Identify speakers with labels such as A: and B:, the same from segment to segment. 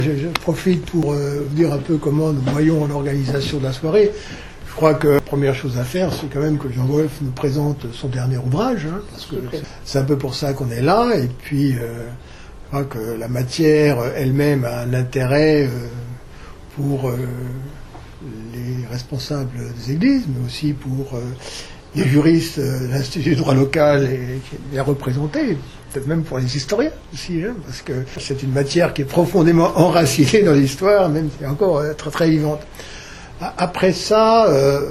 A: Je profite pour vous dire un peu comment nous voyons l'organisation de la soirée. Je crois que la première chose à faire, c'est quand même que Jean Wolf nous présente son dernier ouvrage, parce que c'est un peu pour ça qu'on est là. Et puis, je crois que la matière elle-même a un intérêt pour les responsables des églises, mais aussi pour les juristes de l'Institut du droit local et qui est bien représenté, peut-être même pour les historiens aussi, hein, parce que c'est une matière qui est profondément enracinée dans l'histoire, même si elle est encore très très vivante. Après ça,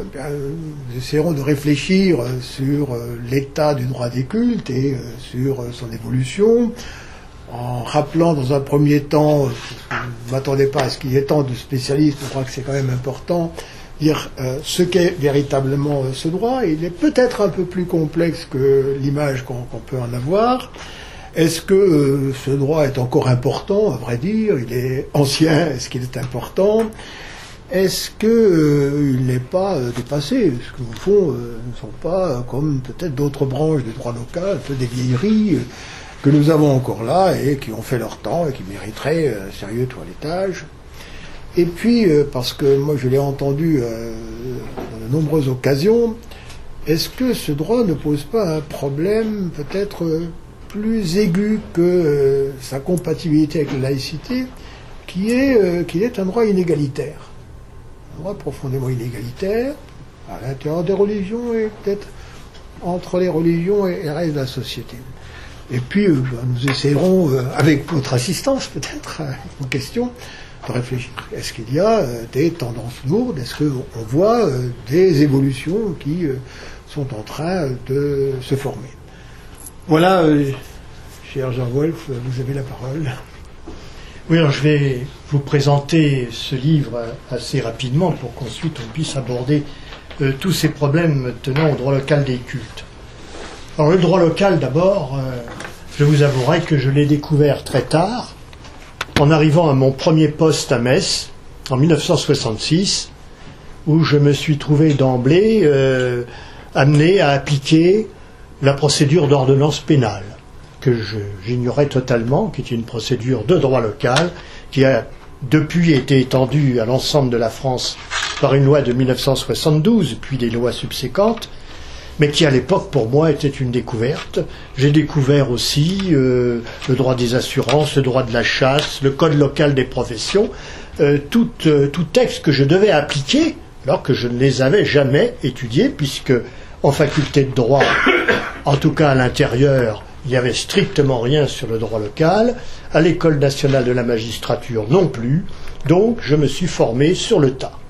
A: nous essaierons de réfléchir sur l'état du droit des cultes et sur son évolution, en rappelant dans un premier temps, je ne m'attendais pas à ce qu'il y ait tant de spécialistes, je crois que c'est quand même important, dire ce qu'est véritablement ce droit. Il est peut-être un peu plus complexe que l'image qu'on peut en avoir. Est-ce que ce droit est encore important, à vrai dire? Il est ancien, est-ce qu'il est important? Est-ce qu'il n'est pas dépassé? Est-ce qu'au fond, ne sont pas, comme peut-être d'autres branches du droit local, un peu des vieilleries que nous avons encore là et qui ont fait leur temps et qui mériteraient un sérieux toilettage? Et puis, parce que moi je l'ai entendu dans de nombreuses occasions, est-ce que ce droit ne pose pas un problème peut-être plus aigu que sa compatibilité avec la laïcité, qu'il est un droit inégalitaire? Un droit profondément inégalitaire, à l'intérieur des religions et peut-être entre les religions et le reste de la société. Et puis, nous essaierons, avec votre assistance peut-être, aux questions, de réfléchir. Est-ce qu'il y a des tendances lourdes? Est-ce qu'on voit des évolutions qui sont en train de se former? Voilà, cher Jean Wolf, vous avez la parole.
B: Oui, alors je vais vous présenter ce livre assez rapidement pour qu'ensuite on puisse aborder tous ces problèmes tenant au droit local des cultes. Alors le droit local d'abord, je vous avouerai que je l'ai découvert très tard, en arrivant à mon premier poste à Metz, en 1966, où je me suis trouvé d'emblée amené à appliquer la procédure d'ordonnance pénale, que j'ignorais totalement, qui est une procédure de droit local, qui a depuis été étendue à l'ensemble de la France par une loi de 1972, puis des lois subséquentes, mais qui à l'époque pour moi était une découverte. J'ai découvert aussi le droit des assurances, le droit de la chasse, le code local des professions, tout texte que je devais appliquer, alors que je ne les avais jamais étudiés, puisque en faculté de droit, en tout cas à l'intérieur, il n'y avait strictement rien sur le droit local, à l'École nationale de la magistrature non plus, donc je me suis formé sur le tas.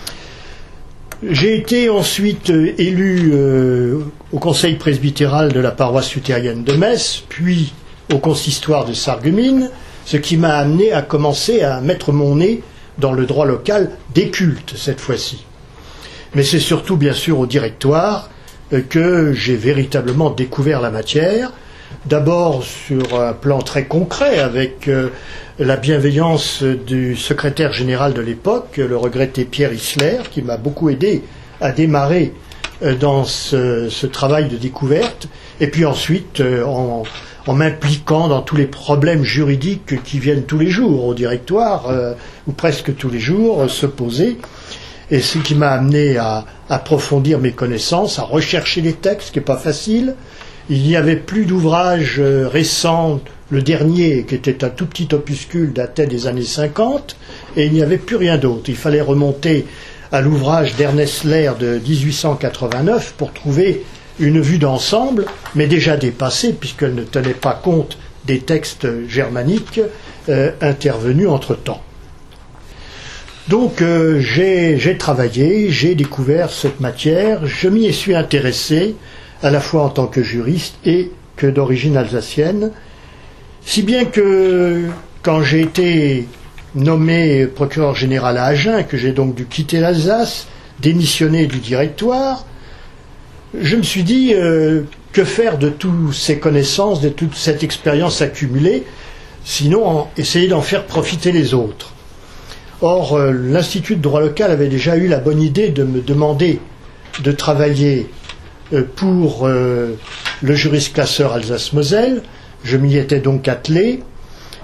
B: J'ai été ensuite élu au conseil presbytéral de la paroisse luthérienne de Metz, puis au consistoire de Sarreguemines, ce qui m'a amené à commencer à mettre mon nez dans le droit local des cultes cette fois-ci. Mais c'est surtout bien sûr au directoire que j'ai véritablement découvert la matière, d'abord sur un plan très concret avec la bienveillance du secrétaire général de l'époque, le regretté Pierre Isler, qui m'a beaucoup aidé à démarrer dans ce travail de découverte, et puis ensuite en m'impliquant dans tous les problèmes juridiques qui viennent tous les jours au directoire, ou presque tous les jours, se poser, et ce qui m'a amené à approfondir mes connaissances, à rechercher les textes, ce qui n'est pas facile. Il n'y avait plus d'ouvrages récents. Le dernier, qui était un tout petit opuscule, datait des années 50, et il n'y avait plus rien d'autre. Il fallait remonter à l'ouvrage d'Ernest Lair de 1889 pour trouver une vue d'ensemble, mais déjà dépassée, puisqu'elle ne tenait pas compte des textes germaniques intervenus entre-temps. Donc j'ai travaillé, j'ai découvert cette matière, je m'y suis intéressé, à la fois en tant que juriste et que d'origine alsacienne, si bien que quand j'ai été nommé procureur général à Agen, que j'ai donc dû quitter l'Alsace, démissionner du directoire, je me suis dit que faire de toutes ces connaissances, de toute cette expérience accumulée, sinon essayer d'en faire profiter les autres. Or, l'Institut de droit local avait déjà eu la bonne idée de me demander de travailler pour le jurisclasseur Alsace-Moselle. Je m'y étais donc attelé,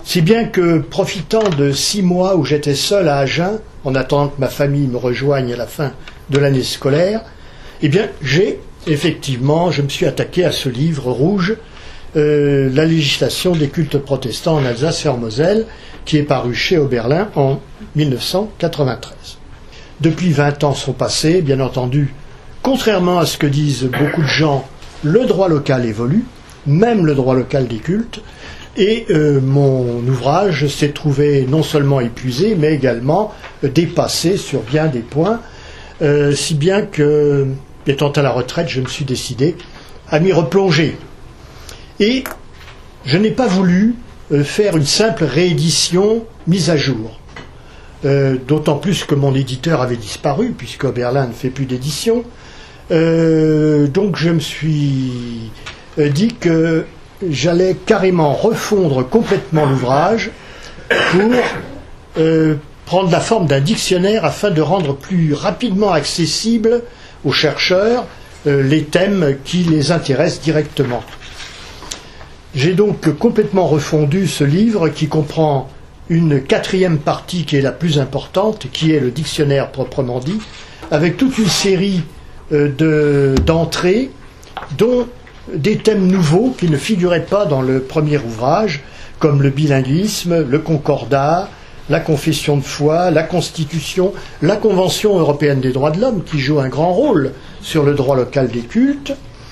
B: Si bien que, profitant de 6 mois où j'étais seul à Agen, en attendant que ma famille me rejoigne à la fin de l'année scolaire, eh bien, je me suis attaqué à ce livre rouge, La législation des cultes protestants en Alsace et en Moselle, qui est paru chez Oberlin en 1993. Depuis 20 ans sont passés, bien entendu, contrairement à ce que disent beaucoup de gens, le droit local évolue, même le droit local des cultes, et mon ouvrage s'est trouvé non seulement épuisé, mais également dépassé sur bien des points, si bien que, étant à la retraite, je me suis décidé à m'y replonger. Et je n'ai pas voulu faire une simple réédition mise à jour. D'autant plus que mon éditeur avait disparu, puisque Oberlin ne fait plus d'édition. Donc je me suis dit que j'allais carrément refondre complètement l'ouvrage pour prendre la forme d'un dictionnaire afin de rendre plus rapidement accessible aux chercheurs les thèmes qui les intéressent directement. J'ai donc complètement refondu ce livre qui comprend une 4e partie qui est la plus importante, qui est le dictionnaire proprement dit, avec toute une série d'entrées, dont des thèmes nouveaux qui ne figuraient pas dans le premier ouvrage, comme le bilinguisme, le concordat, la confession de foi, la Constitution, la Convention européenne des droits de l'homme, qui joue un grand rôle sur le droit local des cultes,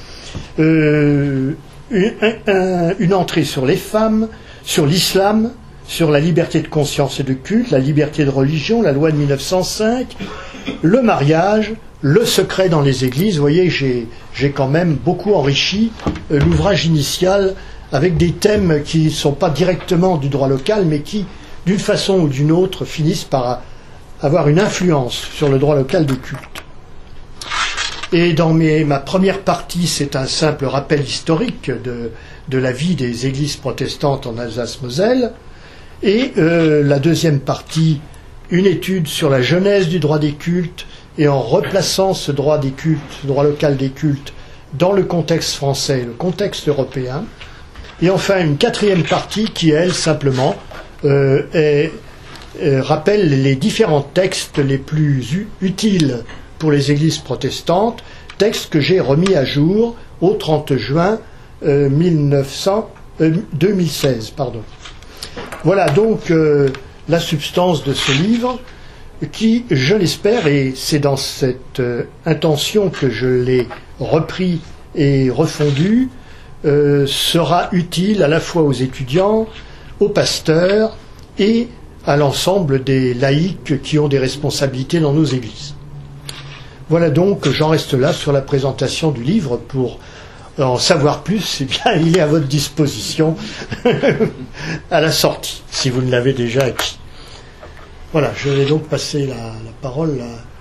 B: une entrée sur les femmes, sur l'islam, sur la liberté de conscience et de culte, la liberté de religion, la loi de 1905, le mariage, le secret dans les églises. Vous voyez, j'ai quand même beaucoup enrichi l'ouvrage initial avec des thèmes qui ne sont pas directement du droit local, mais qui, d'une façon ou d'une autre, finissent par avoir une influence sur le droit local des cultes. Et dans ma première partie, c'est un simple rappel historique de la vie des églises protestantes en Alsace-Moselle. Et la deuxième partie, une étude sur la genèse du droit des cultes, et en replaçant ce droit des cultes, ce droit local des cultes, dans le contexte français, le contexte européen. Et enfin, une 4e partie qui, elle, simplement, rappelle les différents textes les plus utiles pour les églises protestantes, textes que j'ai remis à jour au 30 juin 2016. Voilà donc la substance de ce livre qui, je l'espère, et c'est dans cette intention que je l'ai repris et refondu, sera utile à la fois aux étudiants, aux pasteurs et à l'ensemble des laïcs qui ont des responsabilités dans nos églises. Voilà donc, j'en reste là sur la présentation du livre. Pour en savoir plus, eh bien, il est à votre disposition à la sortie, si vous ne l'avez déjà acquis. Voilà, je vais donc passer la parole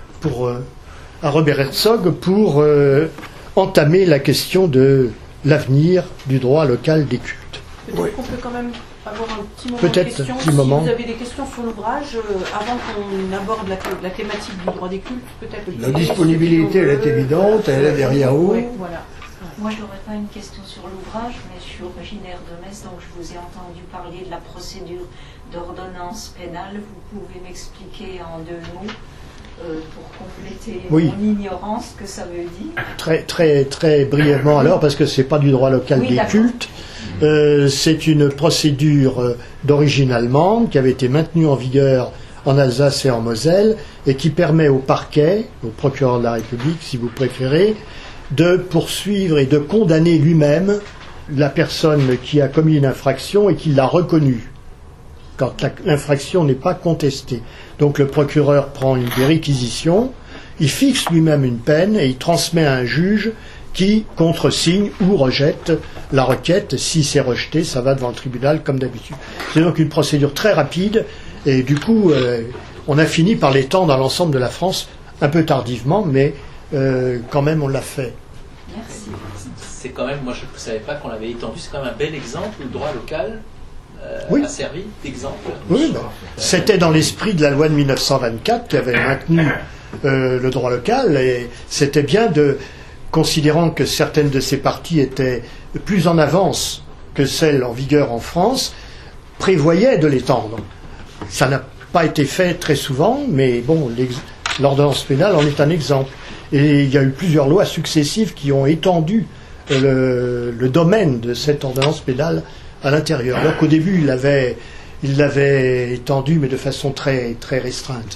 B: à Robert Herzog pour entamer la question de l'avenir du droit local des cultes.
C: Peut-être qu'on peut quand même avoir un petit moment
B: Peut-être
C: de questions.
B: un petit
C: Si
B: moment.
C: vous avez des questions sur l'ouvrage, avant qu'on aborde la thématique du droit des cultes, peut-être...
A: La disponibilité, elle est évidente, elle est derrière vous.
C: Oui, voilà.
D: Moi, je n'aurais pas une question sur l'ouvrage, mais je suis originaire de Metz, donc je vous ai entendu parler de la procédure d'ordonnance pénale. Vous pouvez m'expliquer en 2 mots, pour compléter mon ignorance, ce que ça veut dire?
B: Très brièvement alors, parce que ce n'est pas du droit local des cultes. C'est une procédure d'origine allemande qui avait été maintenue en vigueur en Alsace et en Moselle et qui permet au parquet, au procureur de la République si vous préférez, de poursuivre et de condamner lui-même la personne qui a commis une infraction et qui l'a reconnue quand l'infraction n'est pas contestée. Donc le procureur prend des réquisitions, il fixe lui-même une peine et il transmet à un juge qui contresigne ou rejette la requête. Si c'est rejeté, ça va devant le tribunal comme d'habitude. C'est donc une procédure très rapide et du coup on a fini par l'étendre dans l'ensemble de la France, un peu tardivement, mais quand même on l'a fait.
D: Merci.
E: C'est quand même, moi je ne savais pas qu'on l'avait étendu, c'est quand même un bel exemple où le droit local a servi d'exemple.
B: Oui, c'était dans l'esprit de la loi de 1924 qui avait maintenu le droit local, et c'était bien considérant que certaines de ces parties étaient plus en avance que celles en vigueur en France, prévoyait de l'étendre. Ça n'a pas été fait très souvent, mais bon, l'ordonnance pénale en est un exemple. Et il y a eu plusieurs lois successives qui ont étendu le domaine de cette ordonnance pénale à l'intérieur. Alors qu'au début, il l'avait étendu, mais de façon très, très restreinte.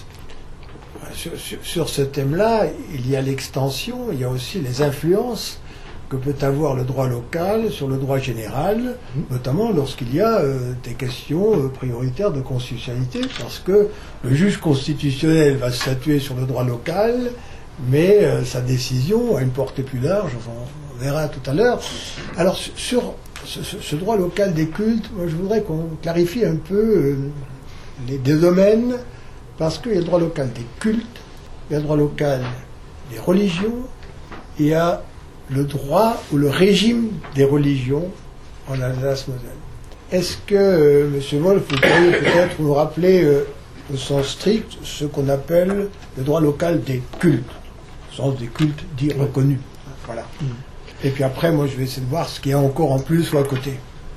A: Sur ce thème-là, il y a l'extension, il y a aussi les influences que peut avoir le droit local sur le droit général, notamment lorsqu'il y a des questions prioritaires de constitutionnalité, parce que le juge constitutionnel va statuer sur le droit local, mais sa décision a une portée plus large, enfin, on verra tout à l'heure. Alors, sur ce droit local des cultes, moi, je voudrais qu'on clarifie un peu les deux domaines, parce qu'il y a le droit local des cultes, il y a le droit local des religions, et il y a le droit ou le régime des religions en Alsace-Moselle. Est-ce que, M. Wolf, vous pourriez peut-être nous rappeler au sens strict ce qu'on appelle le droit local des cultes, au sens des cultes dits reconnus. Voilà. Et puis après, moi, je vais essayer de voir ce qu'il y a encore en plus ou à côté.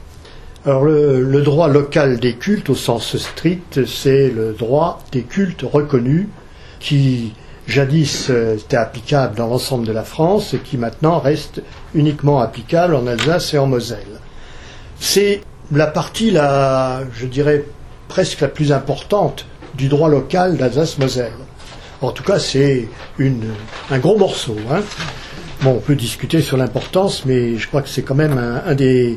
B: Alors, le droit local des cultes, au sens strict, c'est le droit des cultes reconnus qui jadis était applicable dans l'ensemble de la France et qui maintenant reste uniquement applicable en Alsace et en Moselle. C'est la partie, je dirais, presque la plus importante du droit local d'Alsace-Moselle. En tout cas, c'est un gros morceau. Hein. Bon, on peut discuter sur l'importance, mais je crois que c'est quand même un des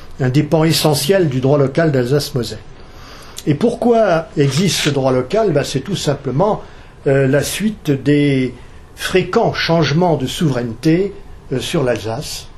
B: pans essentiels du droit local d'Alsace-Moselle. Et pourquoi existe ce droit local ? C'est tout simplement la suite des fréquents changements de souveraineté sur l'Alsace.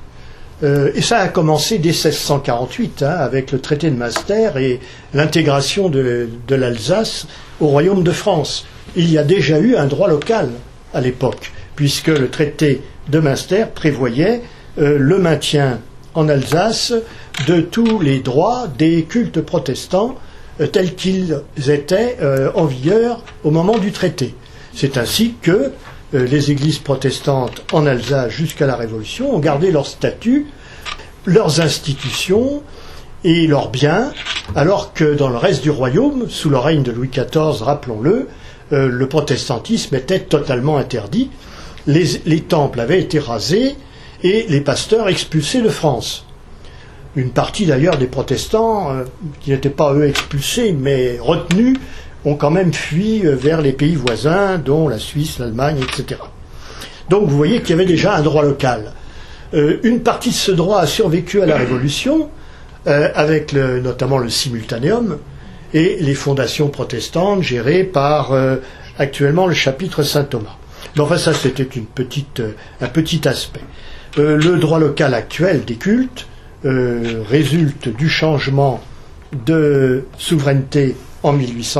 B: Et ça a commencé dès 1648, avec le traité de Münster et l'intégration de l'Alsace au royaume de France. Il y a déjà eu un droit local à l'époque, puisque le traité de Münster prévoyait le maintien en Alsace de tous les droits des cultes protestants tels qu'ils étaient en vigueur au moment du traité. C'est ainsi que les églises protestantes en Alsace jusqu'à la Révolution ont gardé leur statut, leurs institutions et leurs biens, alors que dans le reste du royaume, sous le règne de Louis XIV, rappelons-le, le protestantisme était totalement interdit, les temples avaient été rasés et les pasteurs expulsés de France. Une partie d'ailleurs des protestants, qui n'étaient pas eux expulsés, mais retenus, ont quand même fui vers les pays voisins, dont la Suisse, l'Allemagne, etc. Donc vous voyez qu'il y avait déjà un droit local. Une partie de ce droit a survécu à la Révolution, avec notamment le simultanéum, et les fondations protestantes gérées par actuellement le chapitre Saint-Thomas. Mais enfin ça c'était un petit aspect. Le droit local actuel des cultes résulte du changement de souveraineté en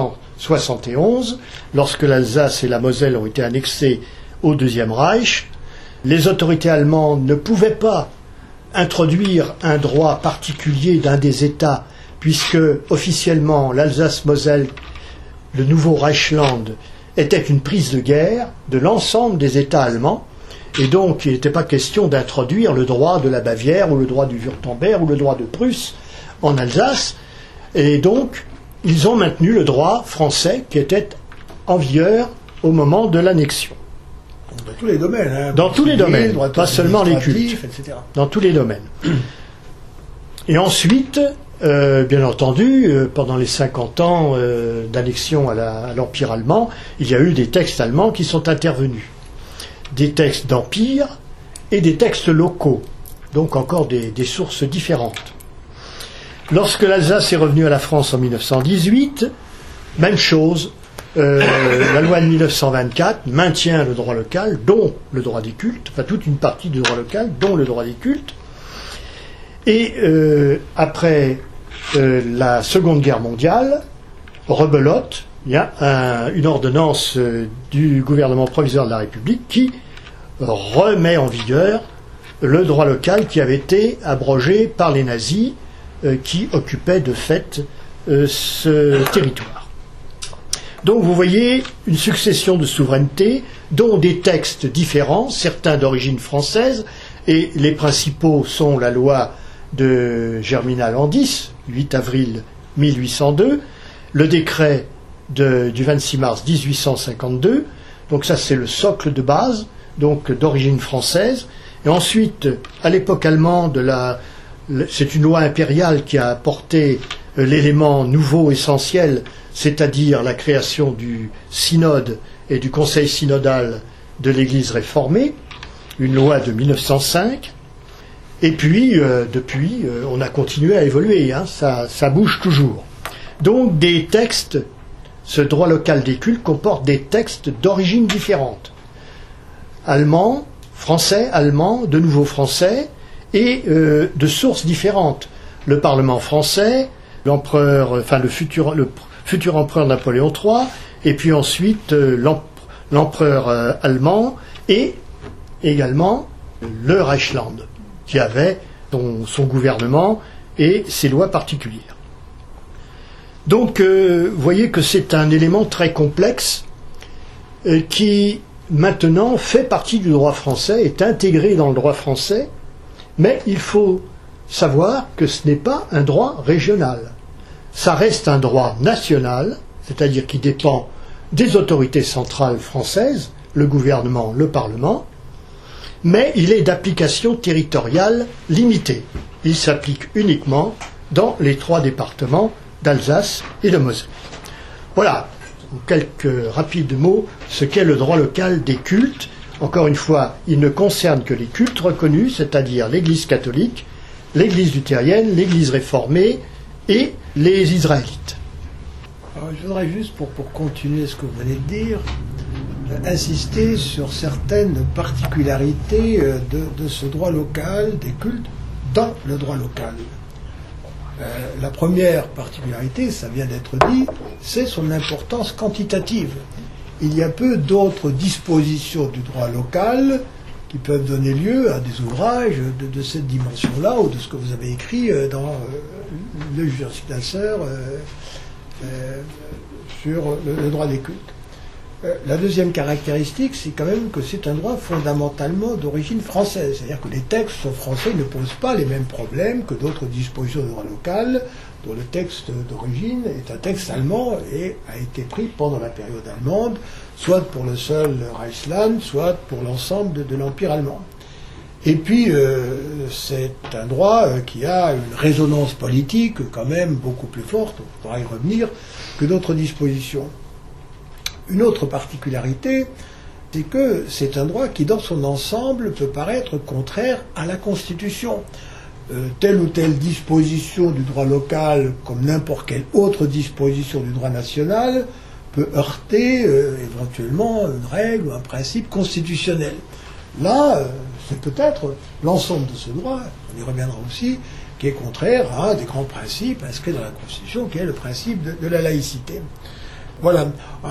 B: 1871, lorsque l'Alsace et la Moselle ont été annexées au Deuxième Reich. Les autorités allemandes ne pouvaient pas introduire un droit particulier d'un des États, puisque officiellement l'Alsace-Moselle, le nouveau Reichsland, était une prise de guerre de l'ensemble des États allemands, et donc il n'était pas question d'introduire le droit de la Bavière ou le droit du Wurtemberg ou le droit de Prusse en Alsace, et donc ils ont maintenu le droit français qui était en vigueur au moment de l'annexion.
A: Dans tous les domaines. Hein,
B: dans tous les domaines, pas seulement les cultes.
A: Etc.
B: Dans tous les domaines. Et ensuite, bien entendu, pendant les 50 ans d'annexion à l'Empire allemand, il y a eu des textes allemands qui sont intervenus. Des textes d'empire et des textes locaux. Donc encore des sources différentes. Lorsque l'Alsace est revenue à la France en 1918, même chose. La loi de 1924 maintient le droit local, dont le droit des cultes, enfin toute une partie du droit local, dont le droit des cultes. Et après la Seconde Guerre mondiale, rebelote, il y a une ordonnance du gouvernement provisoire de la République qui remet en vigueur le droit local qui avait été abrogé par les nazis qui occupaient de fait ce territoire. Donc vous voyez une succession de souverainetés dont des textes différents, certains d'origine française, et les principaux sont la loi de Germinal Landis, 8 avril 1802, le décret du 26 mars 1852, donc ça c'est le socle de base, donc d'origine française, et ensuite, à l'époque allemande, c'est une loi impériale qui a apporté l'élément nouveau essentiel, c'est-à-dire la création du synode et du conseil synodal de l'Église réformée, une loi de 1905. Et puis, depuis, on a continué à évoluer, hein, ça bouge toujours. Donc, des textes, ce droit local des cultes comporte des textes d'origine différente. Allemand, français, allemand, de nouveau français, et de sources différentes. Le Parlement français, l'empereur, enfin le futur empereur Napoléon III, et puis ensuite l'empereur allemand, et également le Reichsland, qui avait son gouvernement et ses lois particulières. Donc, vous voyez que c'est un élément très complexe qui, maintenant, fait partie du droit français, est intégré dans le droit français, mais il faut savoir que ce n'est pas un droit régional. Ça reste un droit national, c'est-à-dire qui dépend des autorités centrales françaises, le gouvernement, le Parlement, mais il est d'application territoriale limitée. Il s'applique uniquement dans les 3 départements d'Alsace et de Moselle. Voilà, en quelques rapides mots, ce qu'est le droit local des cultes. Encore une fois, il ne concerne que les cultes reconnus, c'est-à-dire l'Église catholique, l'Église luthérienne, l'Église réformée et les Israélites.
A: Alors, je voudrais juste, pour continuer ce que vous venez de dire, insister sur certaines particularités de ce droit local des cultes dans le droit local. La première particularité, ça vient d'être dit, c'est son importance quantitative. Il y a peu d'autres dispositions du droit local qui peuvent donner lieu à des ouvrages de cette dimension-là, ou de ce que vous avez écrit dans le Jurisprudenseur sur le droit des cultes. La deuxième caractéristique, c'est quand même que c'est un droit fondamentalement d'origine française. C'est-à-dire que les textes français ne posent pas les mêmes problèmes que d'autres dispositions de droit local, dont le texte d'origine est un texte allemand et a été pris pendant la période allemande, soit pour le seul Reichsland, soit pour l'ensemble de l'Empire allemand. Et puis, c'est un droit qui a une résonance politique quand même beaucoup plus forte, on pourra y revenir, que d'autres dispositions. Une autre particularité, c'est que c'est un droit qui, dans son ensemble, peut paraître contraire à la Constitution. Telle ou telle disposition du droit local, comme n'importe quelle autre disposition du droit national, peut heurter éventuellement une règle ou un principe constitutionnel. Là, c'est peut-être l'ensemble de ce droit, on y reviendra aussi, qui est contraire à un des grands principes inscrits dans la Constitution, qui est le principe de la laïcité. Voilà.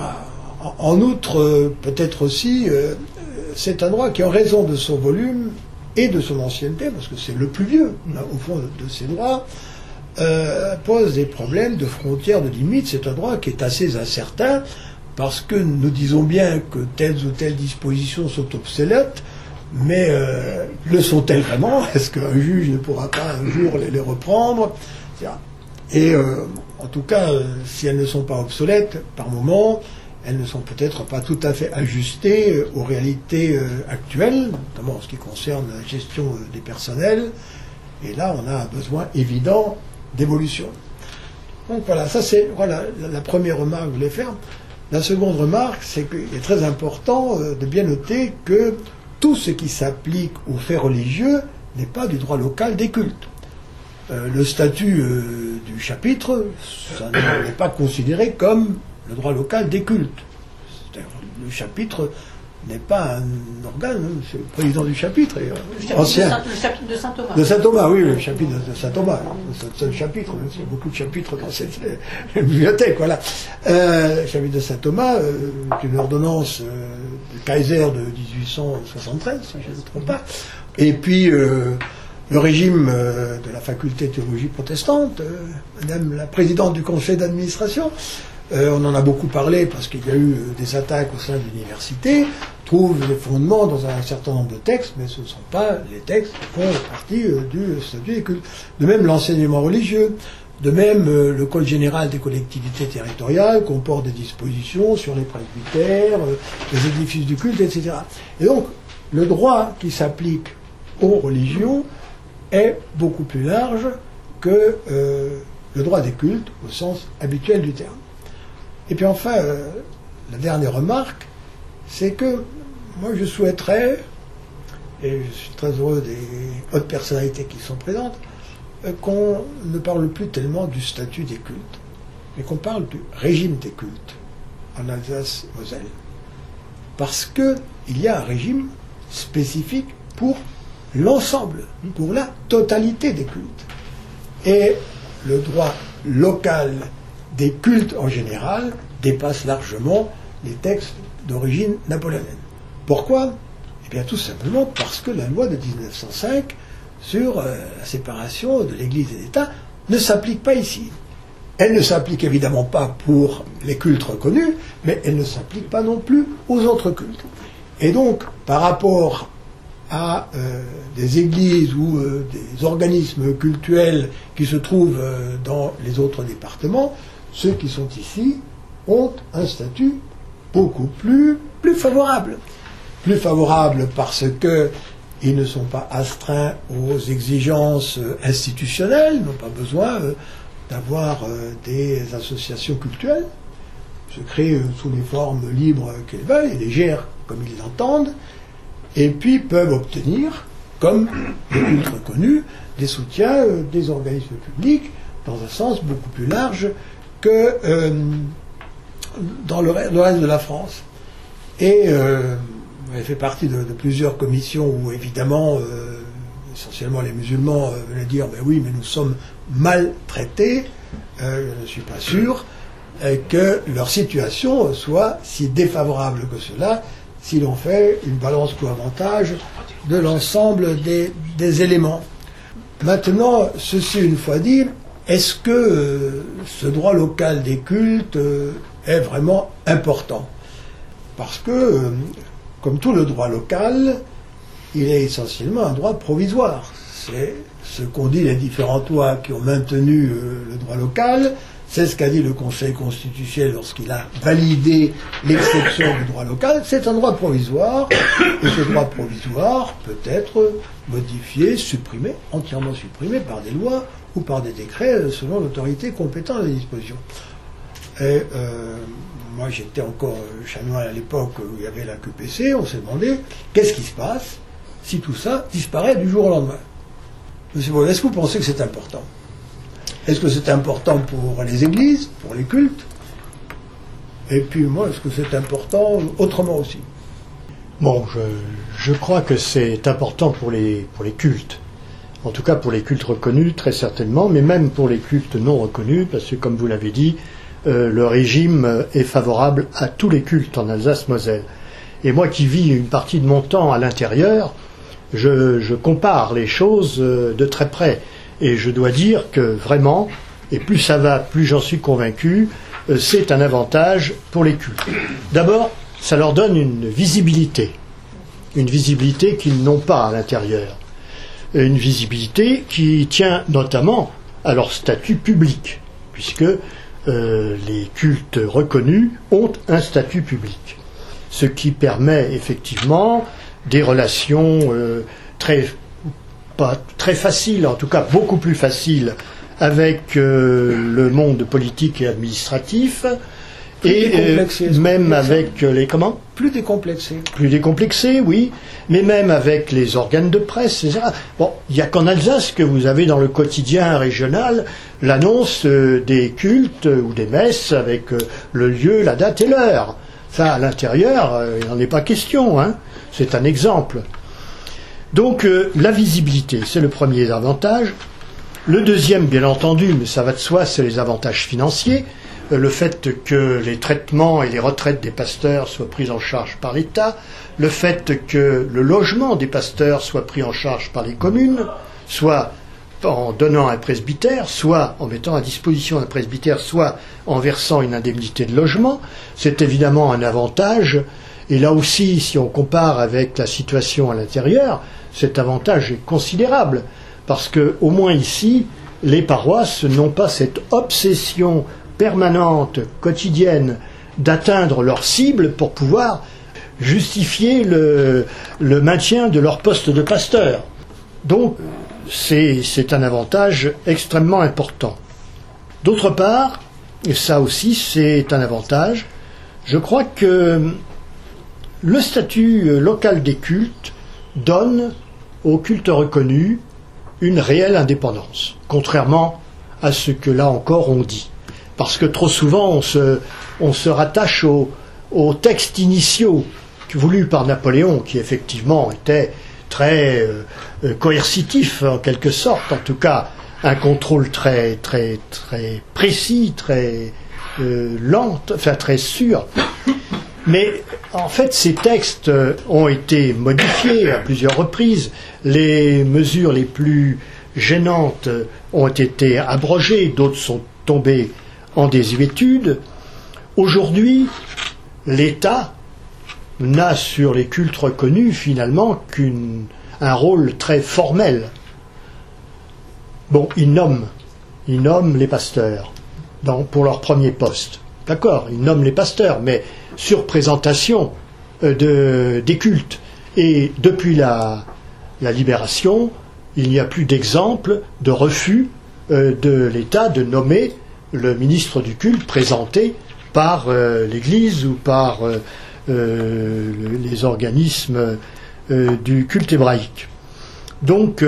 A: En outre, peut-être aussi, c'est un droit qui, en raison de son volume et de son ancienneté, parce que c'est le plus vieux, au fond, de ces droits, pose des problèmes de frontières, de limites. C'est un droit qui est assez incertain, parce que nous disons bien que telles ou telles dispositions sont obsolètes, mais le sont-elles vraiment? Est-ce qu'un juge ne pourra pas un jour les reprendre? Et en tout cas, si elles ne sont pas obsolètes, par moment, elles ne sont peut-être pas tout à fait ajustées aux réalités actuelles, notamment en ce qui concerne la gestion des personnels. Et là, on a un besoin évident d'évolution. Donc voilà, ça c'est la première remarque que je voulais faire. La seconde remarque, c'est qu'il est très important de bien noter que tout ce qui s'applique aux faits religieux n'est pas du droit local des cultes. Le statut du chapitre, ça n'est pas considéré comme le droit local des cultes. Le chapitre n'est pas un organe, c'est le président du chapitre.
C: Le chapitre de saint Thomas.
A: De saint Thomas, oui, le chapitre de saint Thomas. C'est le seul chapitre, il y a beaucoup de chapitres dans cette bibliothèque, voilà. Le chapitre de saint Thomas, c'est une ordonnance du Kaiser de 1873, si je ne me trompe pas. Et puis, le régime de la faculté de théologie protestante, madame la présidente du conseil d'administration, on en a beaucoup parlé parce qu'il y a eu des attaques au sein de l'université, trouve des fondements dans un certain nombre de textes, mais ce ne sont pas les textes qui font partie du statut des cultes. De même, l'enseignement religieux. De même, le Code général des collectivités territoriales comporte des dispositions sur les presbytères, les édifices du culte, etc. Et donc, le droit qui s'applique aux religions est beaucoup plus large que le droit des cultes au sens habituel du terme. Et puis enfin, la dernière remarque, c'est que moi je souhaiterais, et je suis très heureux des hautes personnalités qui sont présentes, qu'on ne parle plus tellement du statut des cultes, mais qu'on parle du régime des cultes en Alsace-Moselle. Parce qu'il y a un régime spécifique pour l'ensemble, pour la totalité des cultes. Et le droit local des cultes en général dépasse largement les textes d'origine napoléonienne. Pourquoi ? Eh bien tout simplement parce que la loi de 1905 sur la séparation de l'Église et de l'État ne s'applique pas ici. Elle ne s'applique évidemment pas pour les cultes reconnus, mais elle ne s'applique pas non plus aux autres cultes. Et donc, par rapport à des églises ou des organismes cultuels qui se trouvent dans les autres départements, ceux qui sont ici ont un statut beaucoup plus favorable. Plus favorable parce qu'ils ne sont pas astreints aux exigences institutionnelles, n'ont pas besoin d'avoir des associations cultuelles, se créent sous les formes libres qu'elles veulent et légères comme ils l'entendent, et puis peuvent obtenir, comme les cultes reconnus, des soutiens des organismes publics dans un sens beaucoup plus large que dans le reste de la France. Et elle fait partie de plusieurs commissions où, évidemment, essentiellement les musulmans venaient dire « mais oui, mais nous sommes maltraités ». Je ne suis pas sûr que leur situation soit si défavorable que cela, si l'on fait une balance coût-avantage de l'ensemble des éléments. Maintenant, ceci une fois dit, est-ce que ce droit local des cultes est vraiment important ? Parce que, comme tout le droit local, il est essentiellement un droit provisoire. C'est ce qu'ont dit les différentes lois qui ont maintenu le droit local, c'est ce qu'a dit le Conseil constitutionnel lorsqu'il a validé l'exception du droit local, c'est un droit provisoire, et ce droit provisoire peut être modifié, supprimé, entièrement supprimé par des lois ou par des décrets selon l'autorité compétente à la disposition. Et moi j'étais encore chanoine à l'époque où il y avait la QPC, on s'est demandé qu'est-ce qui se passe si tout ça disparaît du jour au lendemain. Monsieur Paul, est-ce que vous pensez que c'est important ? Est-ce que c'est important pour les églises, pour les cultes ? Et puis moi, est-ce que c'est important autrement aussi ?
B: Bon, je crois que c'est important pour les cultes. En tout cas pour les cultes reconnus, très certainement, mais même pour les cultes non reconnus, parce que comme vous l'avez dit, le régime est favorable à tous les cultes en Alsace-Moselle. Et moi qui vis une partie de mon temps à l'intérieur, je compare les choses de très près. Et je dois dire que vraiment, et plus ça va, plus j'en suis convaincu, c'est un avantage pour les cultes. D'abord, ça leur donne une visibilité qu'ils n'ont pas à l'intérieur. Une visibilité qui tient notamment à leur statut public, puisque les cultes reconnus ont un statut public. Ce qui permet effectivement des relations pas très facile, en tout cas beaucoup plus facile avec le monde politique et administratif, et même avec les... Comment ?
A: Plus décomplexé.
B: Plus décomplexé, oui, mais même avec les organes de presse, etc. Bon, il n'y a qu'en Alsace que vous avez dans le quotidien régional l'annonce des cultes ou des messes avec le lieu, la date et l'heure. Ça, à l'intérieur, il n'en est pas question, hein. C'est un exemple. Donc la visibilité, c'est le premier avantage. Le deuxième, bien entendu, mais ça va de soi, c'est les avantages financiers. Le fait que les traitements et les retraites des pasteurs soient pris en charge par l'État. Le fait que le logement des pasteurs soit pris en charge par les communes, soit en donnant un presbytère, soit en mettant à disposition un presbytère, soit en versant une indemnité de logement. C'est évidemment un avantage. Et là aussi, si on compare avec la situation à l'intérieur, cet avantage est considérable, parce que au moins ici, les paroisses n'ont pas cette obsession permanente, quotidienne, d'atteindre leur cible pour pouvoir justifier le maintien de leur poste de pasteur. Donc, c'est un avantage extrêmement important. D'autre part, et ça aussi c'est un avantage, je crois que le statut local des cultes donne aux cultes reconnus une réelle indépendance, contrairement à ce que là encore on dit. Parce que trop souvent on se rattache aux textes initiaux voulus par Napoléon, qui effectivement étaient très coercitifs en quelque sorte, en tout cas un contrôle très très très précis, très lent, enfin très sûr. Mais en fait, ces textes ont été modifiés à plusieurs reprises. Les mesures les plus gênantes ont été abrogées, d'autres sont tombées en désuétude. Aujourd'hui, l'État n'a sur les cultes reconnus finalement qu'un rôle très formel. Bon, il nomme les pasteurs pour leur premier poste. D'accord, il nomme les pasteurs, mais sur présentation des cultes. Et depuis la libération, il n'y a plus d'exemple de refus de l'État de nommer le ministre du culte présenté par l'Église ou par les organismes du culte hébraïque. Donc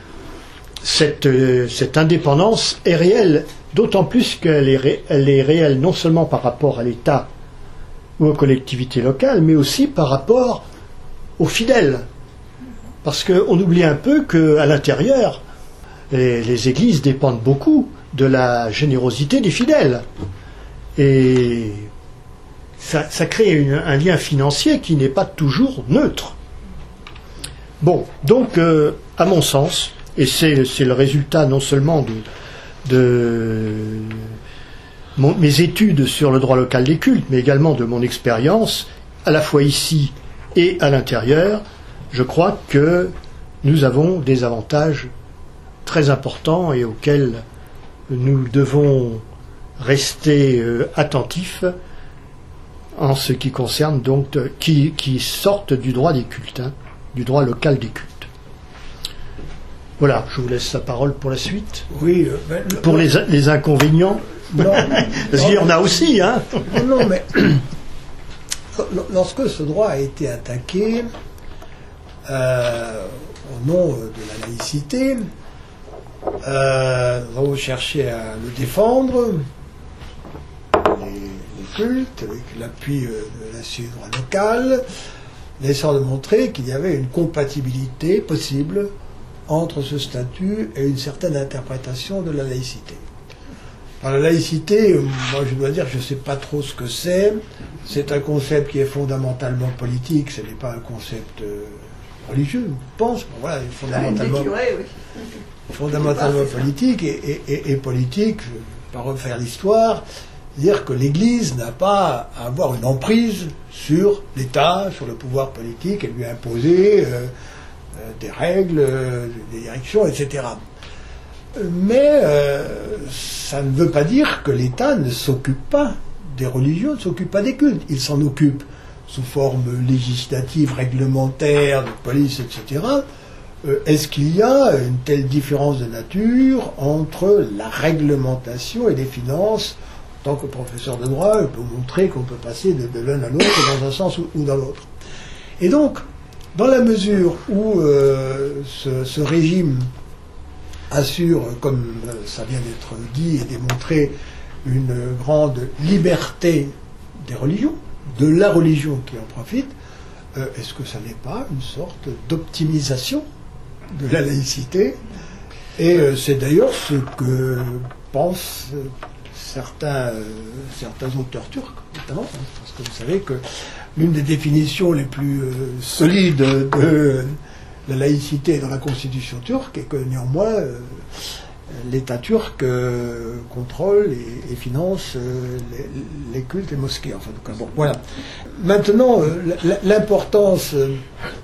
B: cette indépendance est réelle, d'autant plus qu'elle est réelle non seulement par rapport à l'État ou aux collectivités locales, mais aussi par rapport aux fidèles. Parce qu'on oublie un peu qu'à l'intérieur, les églises dépendent beaucoup de la générosité des fidèles. Et ça crée un lien financier qui n'est pas toujours neutre. Bon, donc, à mon sens, et c'est le résultat non seulement de mes études sur le droit local des cultes, mais également de mon expérience, à la fois ici et à l'intérieur, je crois que nous avons des avantages très importants et auxquels nous devons rester attentifs en ce qui concerne donc qui sortent du droit des cultes, du droit local des cultes. Voilà, je vous laisse la parole pour la suite.
A: Oui.
B: Pour les inconvénients.
A: Non,
B: parce qu'il y en a aussi, hein.
A: Non, mais lorsque ce droit a été attaqué au nom de la laïcité, nous avons cherché à le défendre, les cultes, avec l'appui de l'Institut du droit local, en essayant de montrer qu'il y avait une compatibilité possible entre ce statut et une certaine interprétation de la laïcité. Alors, la laïcité, moi je dois dire que je ne sais pas trop ce que c'est. C'est un concept qui est fondamentalement politique, ce n'est pas un concept religieux, je pense. Voilà, fondamentalement politique et politique, je ne vais pas refaire l'histoire, dire que l'Église n'a pas à avoir une emprise sur l'État, sur le pouvoir politique, et lui imposer des règles, des directions, etc. Mais ça ne veut pas dire que l'État ne s'occupe pas des religions, ne s'occupe pas des cultes. Il s'en occupe sous forme législative, réglementaire, de police, etc. Est-ce qu'il y a une telle différence de nature entre la réglementation et les finances? En tant que professeur de droit, je peux vous montrer qu'on peut passer de l'un à l'autre dans un sens ou dans l'autre. Et donc, dans la mesure où ce régime assure, comme ça vient d'être dit et démontré, une grande liberté des religions, de la religion qui en profite, est-ce que ça n'est pas une sorte d'optimisation de la laïcité? Et c'est d'ailleurs ce que pensent certains auteurs turcs, notamment, parce que vous savez que l'une des définitions les plus solides de la laïcité dans la constitution turque est que néanmoins l'État turc contrôle et finance les cultes et mosquées. Enfin, en tout cas, bon, voilà. Maintenant, l'importance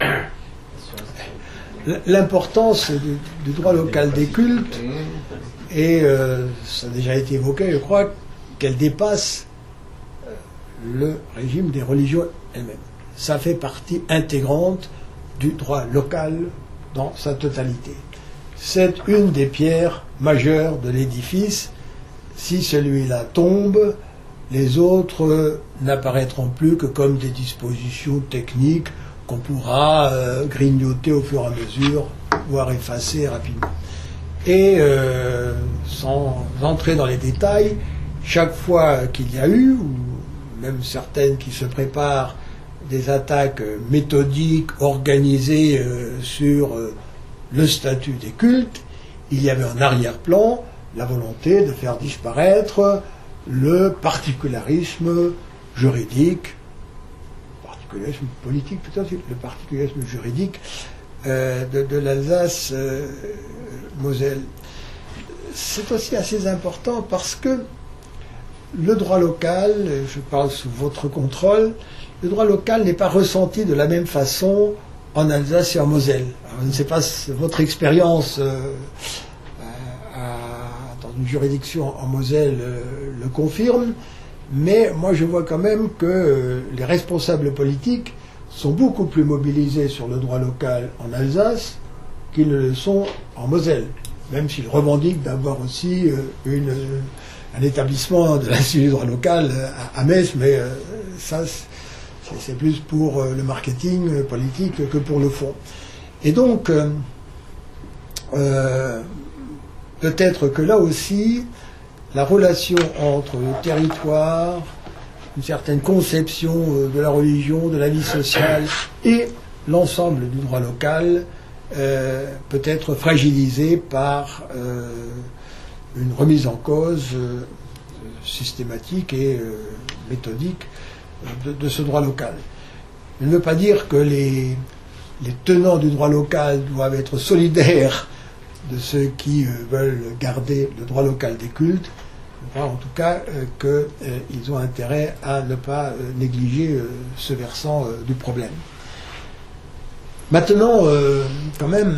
A: du droit local des cultes et ça a déjà été évoqué, je crois, qu'elle dépasse le régime des religions elles-mêmes. Ça fait partie intégrante du droit local dans sa totalité. C'est une des pierres majeures de l'édifice. Si celui-là tombe, les autres n'apparaîtront plus que comme des dispositions techniques qu'on pourra grignoter au fur et à mesure, voire effacer rapidement. Et sans entrer dans les détails, chaque fois qu'il y a eu, ou même certaines qui se préparent, des attaques méthodiques, organisées sur le statut des cultes, il y avait en arrière-plan la volonté de faire disparaître le particularisme juridique, particularisme politique peut-être, le particularisme juridique de l'Alsace-Moselle. C'est aussi assez important parce que le droit local, je parle sous votre contrôle, le droit local n'est pas ressenti de la même façon en Alsace et en Moselle. Alors, je ne sais pas si votre expérience dans une juridiction en Moselle le confirme, mais moi je vois quand même que les responsables politiques sont beaucoup plus mobilisés sur le droit local en Alsace qu'ils ne le sont en Moselle, même s'ils revendiquent d'avoir aussi un établissement de l'Institut du droit local à Metz, mais ça c'est plus pour le marketing politique que pour le fond. Et donc, peut-être que là aussi, la relation entre le territoire, une certaine conception de la religion, de la vie sociale et l'ensemble du droit local peut être fragilisée par une remise en cause systématique et méthodique de ce droit local. Je ne veux pas dire que les tenants du droit local doivent être solidaires de ceux qui veulent garder le droit local des cultes, en tout cas qu'ils ont intérêt à ne pas négliger ce versant du problème. Maintenant, quand même,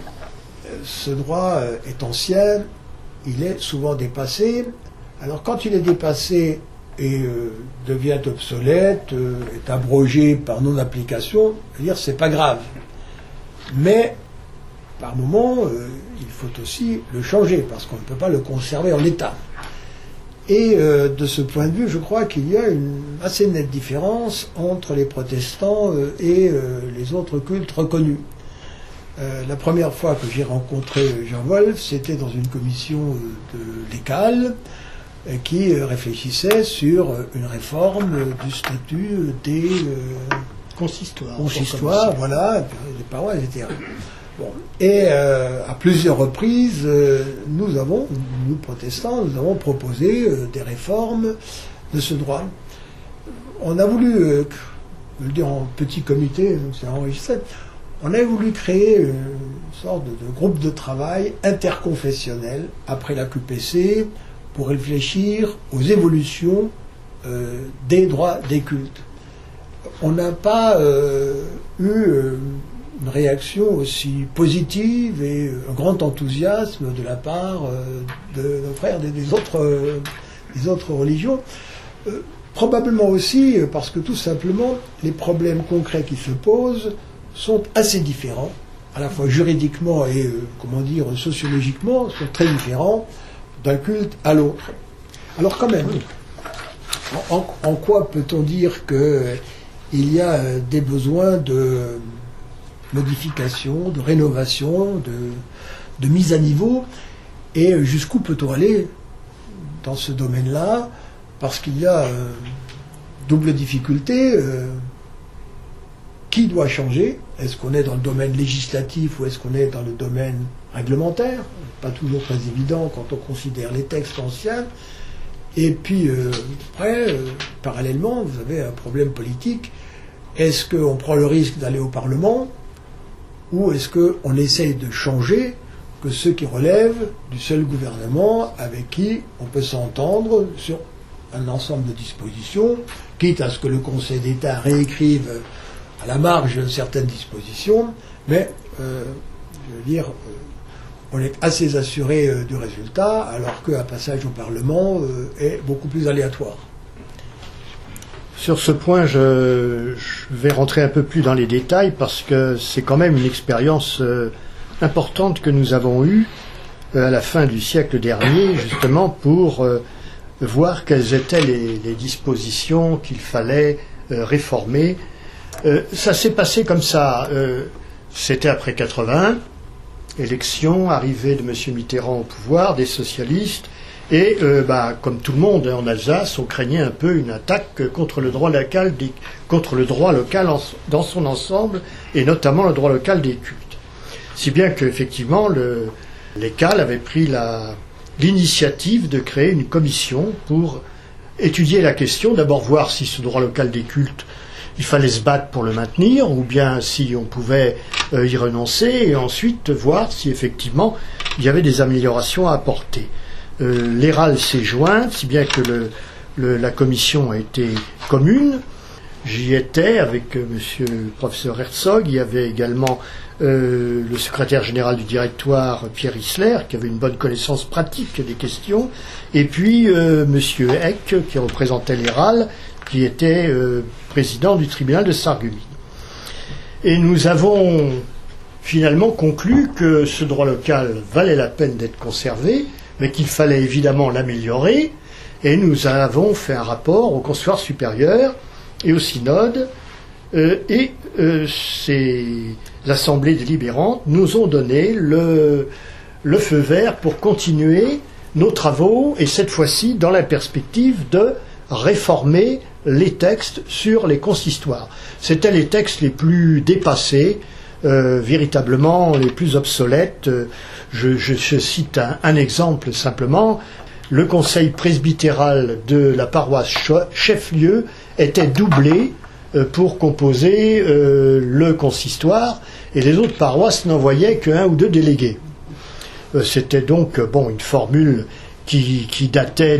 A: ce droit est ancien, il est souvent dépassé. Alors quand il est dépassé et devient obsolète, est abrogé par non-application, je veux dire, c'est pas grave. Mais, par moment, il faut aussi le changer, parce qu'on ne peut pas le conserver en l'état. Et de ce point de vue, je crois qu'il y a une assez nette différence entre les protestants et les autres cultes reconnus. La première fois que j'ai rencontré Jean Wolf, c'était dans une commission de l'ECAL, qui réfléchissait sur une réforme du statut des consistoires, voilà, des paroisses, etc. Bon. Et à plusieurs reprises, nous protestants, nous avons proposé des réformes de ce droit. On a voulu, je le dire en petit comité, donc c'est enregistré, on a voulu créer une sorte de groupe de travail interconfessionnel après la QPC, pour réfléchir aux évolutions des droits des cultes. On n'a pas eu une réaction aussi positive et un grand enthousiasme de la part de nos frères des autres religions. Probablement aussi parce que tout simplement les problèmes concrets qui se posent sont assez différents, à la fois juridiquement et sociologiquement, sont très différents d'un culte à l'autre. Alors quand même, en quoi peut-on dire qu'il y a des besoins de modification, de rénovation, de mise à niveau, et jusqu'où peut-on aller dans ce domaine-là, parce qu'il y a double difficulté. Qui doit changer? Est-ce qu'on est dans le domaine législatif ou est-ce qu'on est dans le domaine réglementaire? Pas toujours très évident quand on considère les textes anciens. Et puis, après, parallèlement, vous avez un problème politique. Est-ce qu'on prend le risque d'aller au Parlement ou est-ce qu'on essaye de changer que ceux qui relèvent du seul gouvernement avec qui on peut s'entendre sur un ensemble de dispositions, quitte à ce que le Conseil d'État réécrive à la marge certaines dispositions, mais je veux dire, on est assez assuré du résultat, alors qu'un passage au Parlement est beaucoup plus aléatoire.
B: Sur ce point, je vais rentrer un peu plus dans les détails parce que c'est quand même une expérience importante que nous avons eue à la fin du siècle dernier, justement pour voir quelles étaient les dispositions qu'il fallait réformer. Ça s'est passé comme ça. C'était après 81, élection, arrivée de M. Mitterrand au pouvoir, des socialistes. Et comme tout le monde en Alsace, on craignait un peu une attaque contre le droit local, dans son ensemble, et notamment le droit local des cultes. Si bien qu'effectivement, les CAL avaient pris l'initiative de créer une commission pour étudier la question, d'abord voir si ce droit local des cultes, il fallait se battre pour le maintenir, ou bien si on pouvait y renoncer, et ensuite voir si effectivement il y avait des améliorations à apporter. L'ERAL s'est joint, si bien que la commission a été commune. J'y étais avec monsieur le professeur Herzog. Il y avait également le secrétaire général du directoire, Pierre Isler, qui avait une bonne connaissance pratique des questions, et puis monsieur Eck, qui représentait l'ERAL, qui était président du tribunal de Sarreguemines. Et nous avons finalement conclu que ce droit local valait la peine d'être conservé, mais qu'il fallait évidemment l'améliorer, et nous avons fait un rapport au Consistoire supérieur et au synode, et ces assemblées délibérantes nous ont donné le feu vert pour continuer nos travaux, et cette fois-ci dans la perspective de réformer les textes sur les consistoires. C'étaient les textes les plus dépassés, véritablement les plus obsolètes. Je cite un exemple simplement. Le conseil presbytéral de la paroisse chef-lieu était doublé pour composer le consistoire, et les autres paroisses n'envoyaient qu'un ou deux délégués. C'était donc une formule qui datait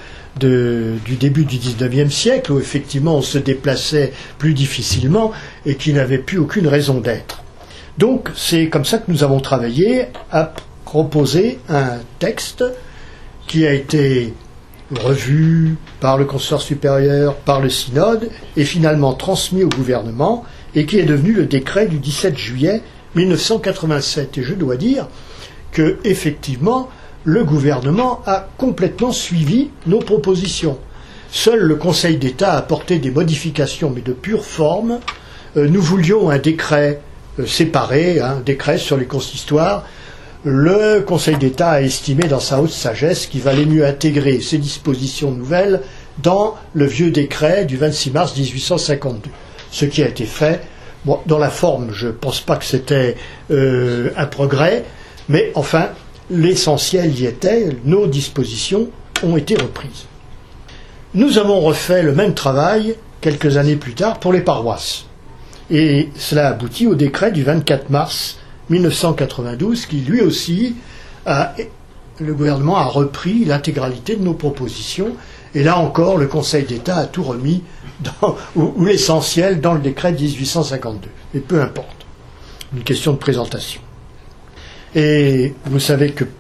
B: du début du XIXe siècle, où effectivement on se déplaçait plus difficilement et qui n'avait plus aucune raison d'être. Donc c'est comme ça que nous avons travaillé à proposer un texte qui a été revu par le Consistoire supérieur, par le synode, et finalement transmis au gouvernement, et qui est devenu le décret du 17 juillet 1987. Et je dois dire que, effectivement, le gouvernement a complètement suivi nos propositions. Seul le Conseil d'État a apporté des modifications, mais de pure forme. Nous voulions un décret séparé, un décret sur les consistoires. Le Conseil d'État a estimé dans sa haute sagesse qu'il valait mieux intégrer ces dispositions nouvelles dans le vieux décret du 26 mars 1852. Ce qui a été fait. Bon, dans la forme, je ne pense pas que c'était un progrès, mais enfin, l'essentiel y était, nos dispositions ont été reprises. Nous avons refait le même travail quelques années plus tard pour les paroisses. Et cela aboutit au décret du 24 mars 1992 qui, lui aussi, le gouvernement a repris l'intégralité de nos propositions. Et là encore, le Conseil d'État a tout remis, ou l'essentiel, dans le décret de 1852. Mais peu importe. Une question de présentation. Et vous savez que,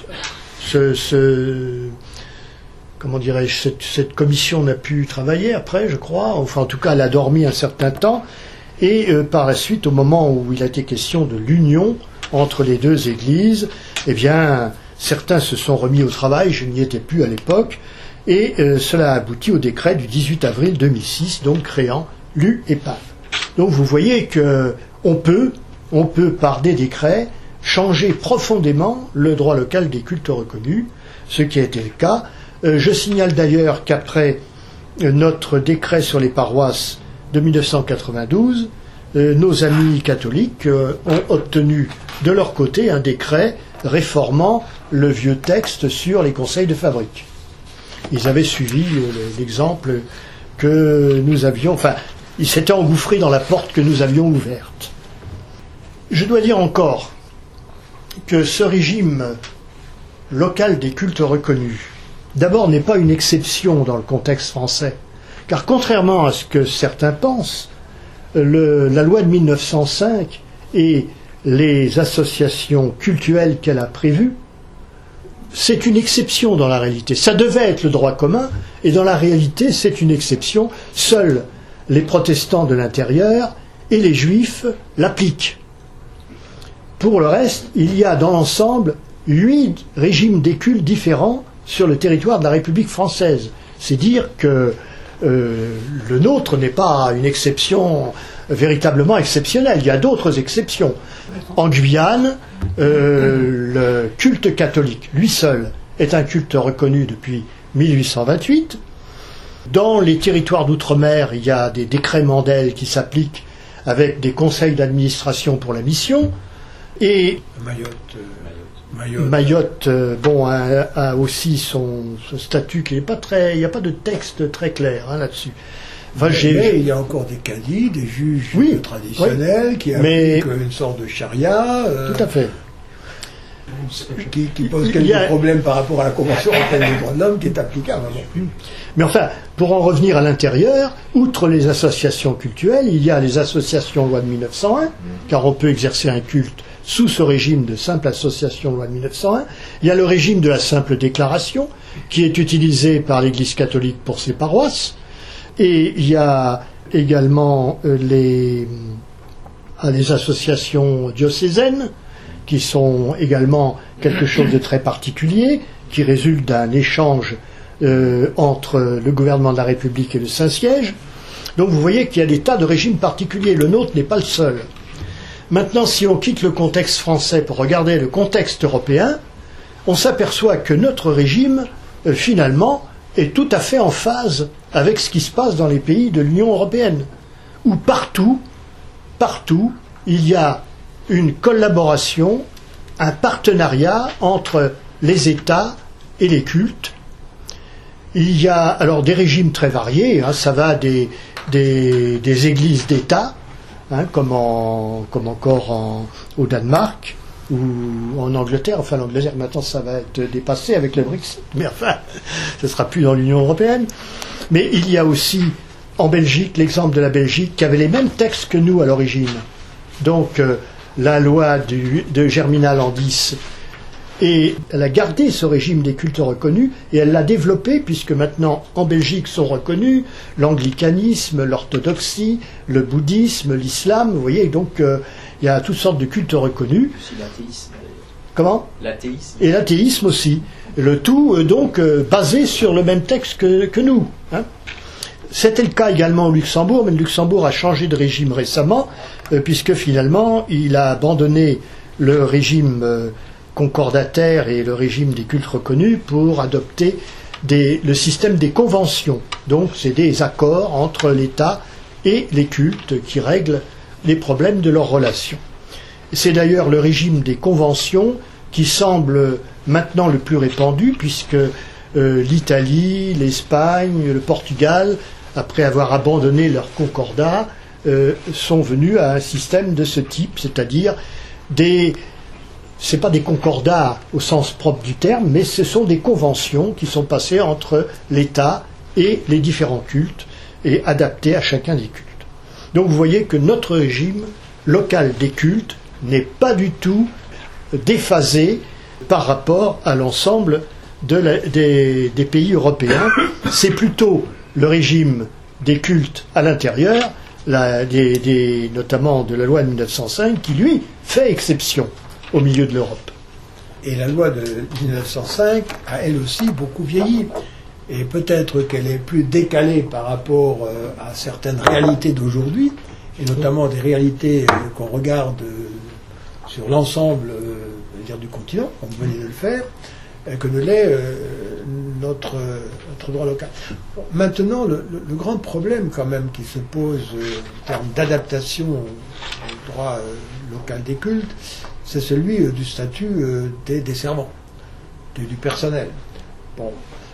B: comment dirais-je, cette commission n'a pu travailler après, je crois. Enfin, en tout cas, elle a dormi un certain temps. Et par la suite, au moment où il a été question de l'union entre les deux églises, eh bien, certains se sont remis au travail, je n'y étais plus à l'époque, et cela a abouti au décret du 18 avril 2006, donc créant l'UEPAV. Donc vous voyez qu'on peut, par des décrets, changer profondément le droit local des cultes reconnus, ce qui a été le cas. Je signale d'ailleurs qu'après notre décret sur les paroisses de 1992, nos amis catholiques ont obtenu de leur côté un décret réformant le vieux texte sur les conseils de fabrique. Ils avaient suivi l'exemple que nous avions, enfin, ils s'étaient engouffrés dans la porte que nous avions ouverte. Je dois dire encore que ce régime local des cultes reconnus, d'abord, n'est pas une exception dans le contexte français. Car contrairement à ce que certains pensent, la loi de 1905 et les associations cultuelles qu'elle a prévues, c'est une exception dans la réalité. Ça devait être le droit commun, et dans la réalité, c'est une exception. Seuls les protestants de l'intérieur et les juifs l'appliquent. Pour le reste, il y a dans l'ensemble 8 régimes des cultes différents sur le territoire de la République française. C'est dire que le nôtre n'est pas une exception véritablement exceptionnelle. Il y a d'autres exceptions. En Guyane, le culte catholique, lui seul, est un culte reconnu depuis 1828. Dans les territoires d'outre-mer, il y a des décrets Mandel qui s'appliquent avec des conseils d'administration pour la mission. Et Mayotte a aussi son statut qui n'est pas très... Il n'y a pas de texte très clair là-dessus.
A: Enfin, mais il y a encore des cadis, des juges traditionnels qui appliquent une sorte de charia.
B: Tout à fait.
A: Qui pose quelques problèmes par rapport à la Convention européenne des droits de l'homme qui est applicable.
B: Mais enfin, pour en revenir à l'intérieur, outre les associations cultuelles, il y a les associations loi de 1901, car on peut exercer un culte sous ce régime de simple association loi de 1901. Il y a le régime de la simple déclaration, qui est utilisé par l'Église catholique pour ses paroisses. Et il y a également les associations diocésaines, qui sont également quelque chose de très particulier, qui résulte d'un échange entre le gouvernement de la République et le Saint-Siège. Donc vous voyez qu'il y a des tas de régimes particuliers. Le nôtre n'est pas le seul. Maintenant, si on quitte le contexte français pour regarder le contexte européen, on s'aperçoit que notre régime, finalement, est tout à fait en phase avec ce qui se passe dans les pays de l'Union européenne, où partout, il y a une collaboration, un partenariat entre les États et les cultes. Il y a alors des régimes très variés, ça va des églises d'État, comme encore au Danemark ou en Angleterre. Enfin, l'Angleterre, maintenant, ça va être dépassé avec le Brexit, mais enfin, ce ne sera plus dans l'Union européenne. Mais il y a aussi, en Belgique, l'exemple de la Belgique, qui avait les mêmes textes que nous à l'origine. Donc, la loi de Germinal en 10, et elle a gardé ce régime des cultes reconnus, et elle l'a développé, puisque maintenant, en Belgique, sont reconnus l'anglicanisme, l'orthodoxie, le bouddhisme, l'islam, vous voyez, donc il y a toutes sortes de cultes reconnus.
E: Aussi l'athéisme.
B: Comment ?
E: L'athéisme.
B: Et l'athéisme aussi. Le tout, basé sur le même texte que nous. C'était le cas également au Luxembourg, mais le Luxembourg a changé de régime récemment, puisque finalement, il a abandonné le régime concordataire et le régime des cultes reconnus pour adopter le système des conventions. Donc, c'est des accords entre l'État et les cultes qui règlent les problèmes de leurs relations. C'est d'ailleurs le régime des conventions qui semble maintenant le plus répandu, puisque l'Italie, l'Espagne, le Portugal, après avoir abandonné leur concordat, sont venus à un système de ce type, c'est-à-dire c'est pas des concordats au sens propre du terme, mais ce sont des conventions qui sont passées entre l'État et les différents cultes et adaptées à chacun des cultes. Donc vous voyez que notre régime local des cultes n'est pas du tout déphasé par rapport à l'ensemble des pays européens. C'est plutôt le régime des cultes à l'intérieur, notamment de la loi de 1905, qui lui fait exception au milieu de l'Europe.
A: Et la loi de 1905 a elle aussi beaucoup vieilli. Et peut-être qu'elle est plus décalée par rapport à certaines réalités d'aujourd'hui, et notamment des réalités qu'on regarde sur l'ensemble du continent, comme vous venez de le faire, que ne l'est notre droit local. Maintenant, le grand problème quand même qui se pose en termes d'adaptation au droit local des cultes, c'est celui du statut des servants, du personnel. Bon,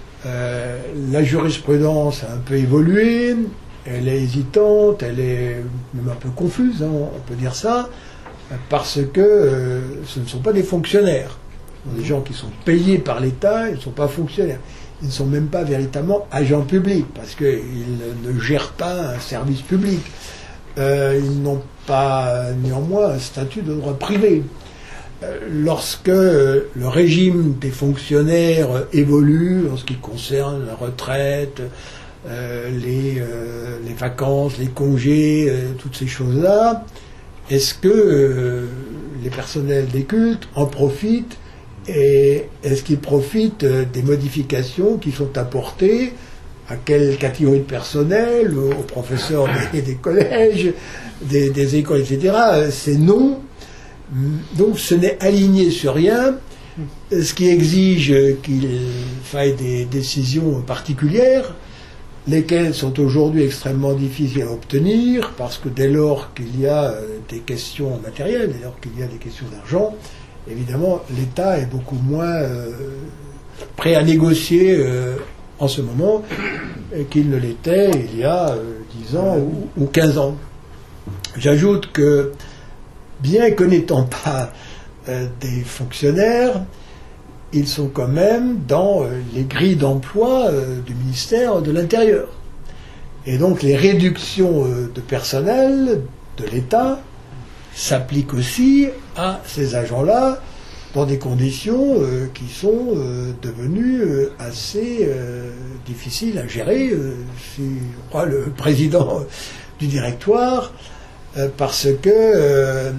A: la jurisprudence a un peu évolué, elle est hésitante, elle est même un peu confuse, on peut dire ça, parce que ce ne sont pas des fonctionnaires. Ce sont des gens qui sont payés par l'État, ils ne sont pas fonctionnaires. Ils ne sont même pas véritablement agents publics, parce qu'ils ne gèrent pas un service public. ils n'ont pas néanmoins un statut de droit privé. Lorsque le régime des fonctionnaires évolue en ce qui concerne la retraite, les vacances, les congés, toutes ces choses-là, est-ce que les personnels des cultes en profitent et est-ce qu'ils profitent des modifications qui sont apportées à quelle catégorie de personnel, aux professeurs des collèges, des écoles, etc. C'est non. Donc ce n'est aligné sur rien, ce qui exige qu'il faille des décisions particulières, lesquelles sont aujourd'hui extrêmement difficiles à obtenir, parce que dès lors qu'il y a des questions matérielles, dès lors qu'il y a des questions d'argent, évidemment l'État est beaucoup moins prêt à négocier en ce moment qu'il ne l'était il y a 10 ans ou 15 ans. J'ajoute que, bien que n'étant pas des fonctionnaires, ils sont quand même dans les grilles d'emploi du ministère de l'Intérieur. Et donc les réductions de personnel de l'État s'appliquent aussi à ces agents-là dans des conditions qui sont devenues assez difficiles à gérer. Si je crois le président du directoire, parce que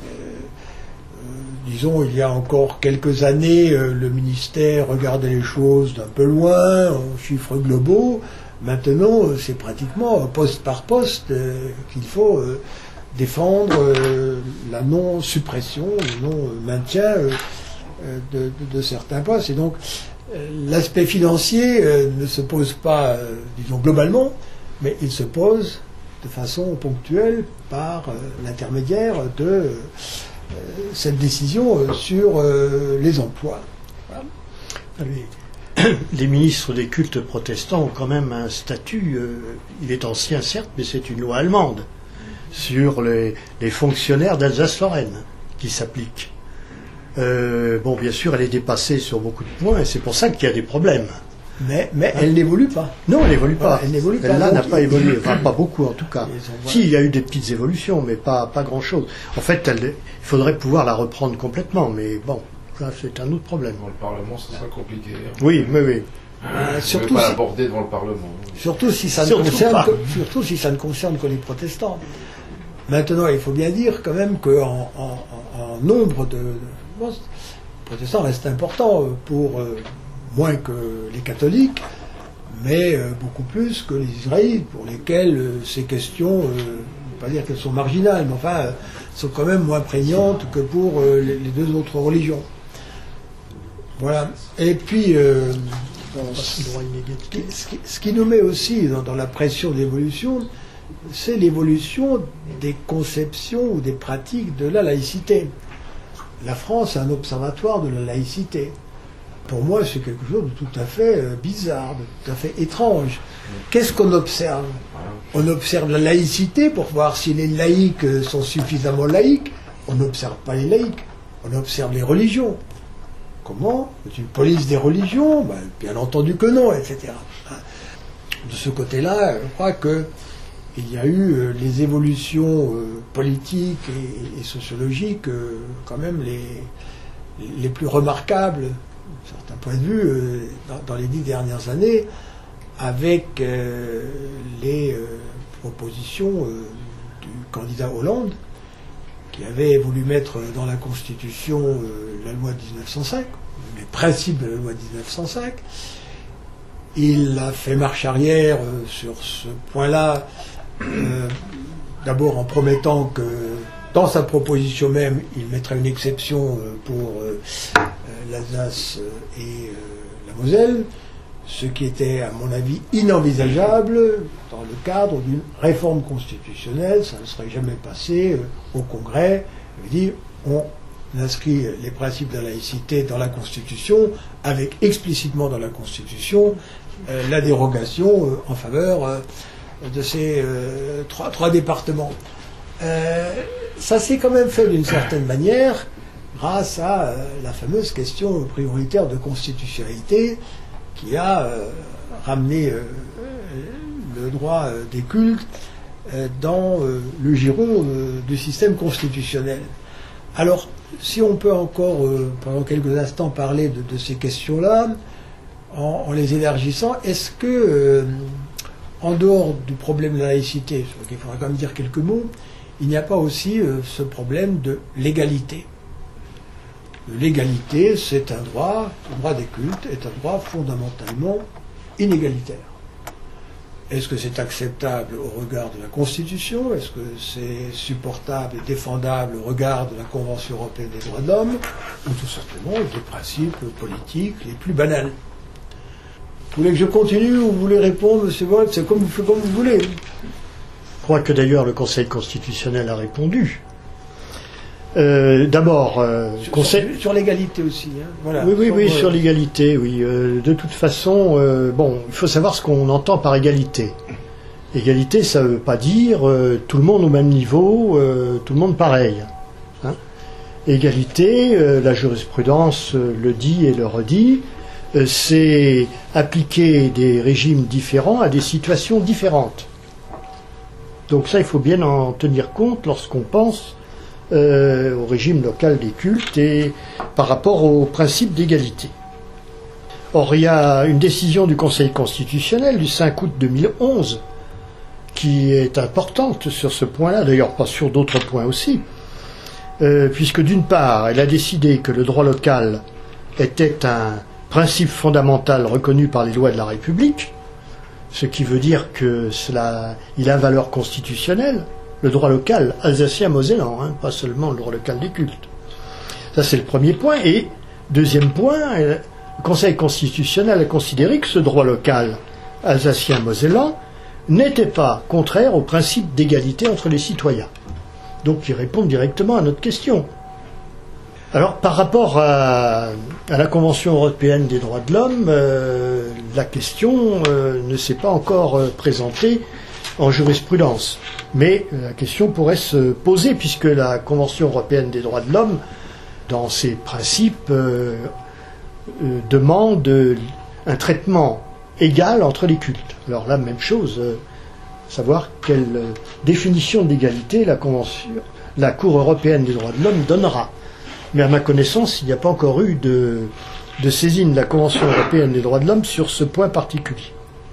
A: disons, il y a encore quelques années, le ministère regardait les choses d'un peu loin, en chiffres globaux. Maintenant, c'est pratiquement poste par poste qu'il faut défendre la non-suppression, le non-maintien de certains postes. Et donc, l'aspect financier ne se pose pas, disons, globalement, mais il se pose de façon ponctuelle par l'intermédiaire de cette décision sur les emplois.
B: Voilà. Les ministres des cultes protestants ont quand même un statut, il est ancien certes, mais c'est une loi allemande, sur les fonctionnaires d'Alsace-Lorraine qui s'applique. Bon, bien sûr, elle est dépassée sur beaucoup de points, et c'est pour ça qu'il y a des problèmes.
A: Mais elle n'évolue pas.
B: Non, elle n'évolue pas.
A: Elle n'évolue pas.
B: Elle-là n'a pas évolué, enfin pas beaucoup en tout cas. Si, il y a eu des petites évolutions, mais pas grand-chose. En fait, il faudrait pouvoir la reprendre complètement, mais bon, ça c'est un autre problème.
F: Dans le Parlement, ça sera compliqué.
B: Oui, mais oui.
F: Surtout pas l'aborder devant le Parlement.
A: Surtout si ça ne concerne que les protestants. Maintenant, il faut bien dire quand même qu'en nombre de protestants reste important pour moins que les catholiques, mais beaucoup plus que les Israélites, pour lesquels ces questions, je ne veux pas dire qu'elles sont marginales, mais enfin, sont quand même moins prégnantes que pour les deux autres religions. Voilà. Et puis, ce qui nous met aussi dans la pression d'évolution, c'est l'évolution des conceptions ou des pratiques de la laïcité. La France est un observatoire de la laïcité. Pour moi, c'est quelque chose de tout à fait bizarre, de tout à fait étrange. Qu'est-ce qu'on observe ? On observe la laïcité pour voir si les laïcs sont suffisamment laïcs. On n'observe pas les laïcs, on observe les religions. Comment ? C'est une police des religions ? Ben, bien entendu que non, etc. De ce côté-là, je crois qu'il y a eu les évolutions politiques et sociologiques quand même les plus remarquables, d'un certain point de vue, dans les 10 dernières années, avec les propositions du candidat Hollande, qui avait voulu mettre dans la Constitution la loi de 1905, les principes de la loi de 1905. Il a fait marche arrière sur ce point-là, d'abord en promettant que dans sa proposition même, il mettrait une exception pour l'Alsace et la Moselle, ce qui était, à mon avis, inenvisageable dans le cadre d'une réforme constitutionnelle. Ça ne serait jamais passé au Congrès. Je veux dire, on inscrit les principes de la laïcité dans la Constitution, avec explicitement dans la Constitution la dérogation en faveur de ces trois départements. Ça s'est quand même fait d'une certaine manière grâce à la fameuse question prioritaire de constitutionnalité qui a ramené le droit des cultes dans le giron du système constitutionnel. Alors, si on peut encore, pendant quelques instants, parler de ces questions-là, en les élargissant, est-ce que, en dehors du problème de la laïcité, sur lequel il faudra quand même dire quelques mots, il n'y a pas aussi ce problème de l'égalité? L'égalité, c'est un droit, le droit des cultes est un droit fondamentalement inégalitaire. Est-ce que c'est acceptable au regard de la Constitution? Est-ce que c'est supportable et défendable au regard de la Convention européenne des droits de l'homme? Ou tout simplement des principes politiques les plus banals? Vous voulez que je continue ou vous voulez répondre, M. Wolf? C'est comme vous voulez.
B: Je crois que d'ailleurs le Conseil constitutionnel a répondu. D'abord,
A: sur l'égalité aussi. Hein. Voilà.
B: Oui, sur l'égalité, oui. De toute façon, il faut savoir ce qu'on entend par égalité. Égalité, ça ne veut pas dire tout le monde au même niveau, tout le monde pareil. Hein. Égalité, la jurisprudence le dit et le redit, c'est appliquer des régimes différents à des situations différentes. Donc ça, il faut bien en tenir compte lorsqu'on pense au régime local des cultes et par rapport au principe d'égalité. Or, il y a une décision du Conseil constitutionnel du 5 août 2011 qui est importante sur ce point-là, d'ailleurs pas sur d'autres points aussi, puisque d'une part, elle a décidé que le droit local était un principe fondamental reconnu par les lois de la République, ce qui veut dire qu'il a valeur constitutionnelle, le droit local alsacien-mosellan, pas seulement le droit local des cultes. Ça, c'est le premier point. Et deuxième point, le Conseil constitutionnel a considéré que ce droit local alsacien-mosellan n'était pas contraire au principe d'égalité entre les citoyens. Donc, il répond directement à notre question. Alors, par rapport à la Convention européenne des droits de l'homme, la question ne s'est pas encore présentée en jurisprudence. Mais la question pourrait se poser, puisque la Convention européenne des droits de l'homme, dans ses principes, demande un traitement égal entre les cultes. Alors là, même chose, savoir quelle définition d'égalité la Cour européenne des droits de l'homme donnera. Mais à ma connaissance, il n'y a pas encore eu de saisine de la Convention européenne des droits de l'homme sur ce point particulier.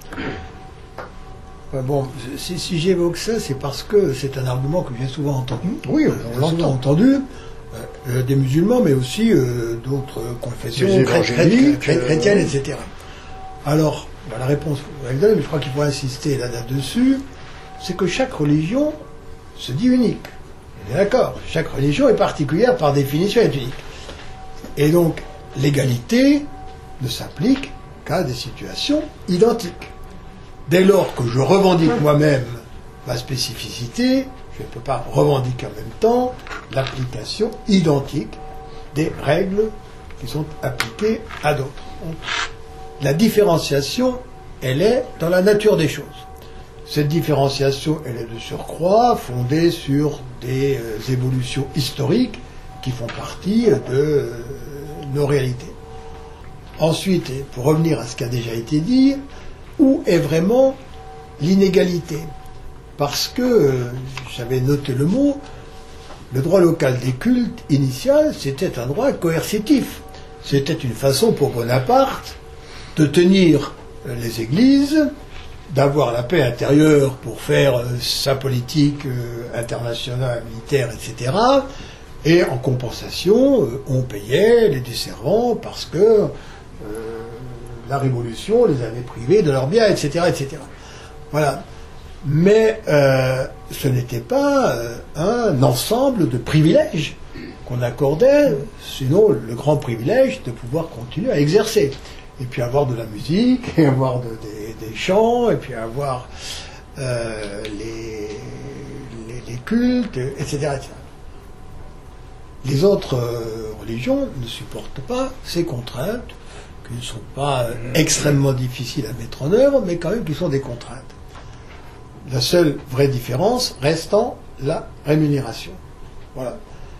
A: Bon, si j'évoque ça, c'est parce que c'est un argument que j'ai souvent entendu.
B: Oui, on l'a souvent entendu.
A: Des musulmans, mais aussi d'autres confessions chrétiennes, etc. Alors, la réponse, vous la donner, mais je crois qu'il faut insister là-dessus, c'est que chaque religion se dit unique. On est d'accord, chaque religion est particulière par définition, est unique. Et donc, l'égalité ne s'applique qu'à des situations identiques. Dès lors que je revendique moi-même ma spécificité, je ne peux pas revendiquer en même temps l'application identique des règles qui sont appliquées à d'autres. La différenciation, elle est dans la nature des choses. Cette différenciation, elle est de surcroît fondée sur des évolutions historiques qui font partie de nos réalités. Ensuite, et pour revenir à ce qui a déjà été dit, où est vraiment l'inégalité? Parce que, j'avais noté le mot, le droit local des cultes initial, c'était un droit coercitif. C'était une façon pour Bonaparte de tenir les églises, d'avoir la paix intérieure pour faire sa politique internationale, militaire, etc. Et en compensation, on payait les desservants parce que la Révolution les avait privés de leurs biens, etc., etc. Voilà. Mais ce n'était pas un ensemble de privilèges qu'on accordait, sinon le grand privilège de pouvoir continuer à exercer. Et puis avoir de la musique, et avoir des chants, et puis avoir les cultes, etc., etc. Les autres religions ne supportent pas ces contraintes, qui ne sont pas extrêmement difficiles à mettre en œuvre, mais quand même qui sont des contraintes. La seule vraie différence restant la rémunération. Voilà.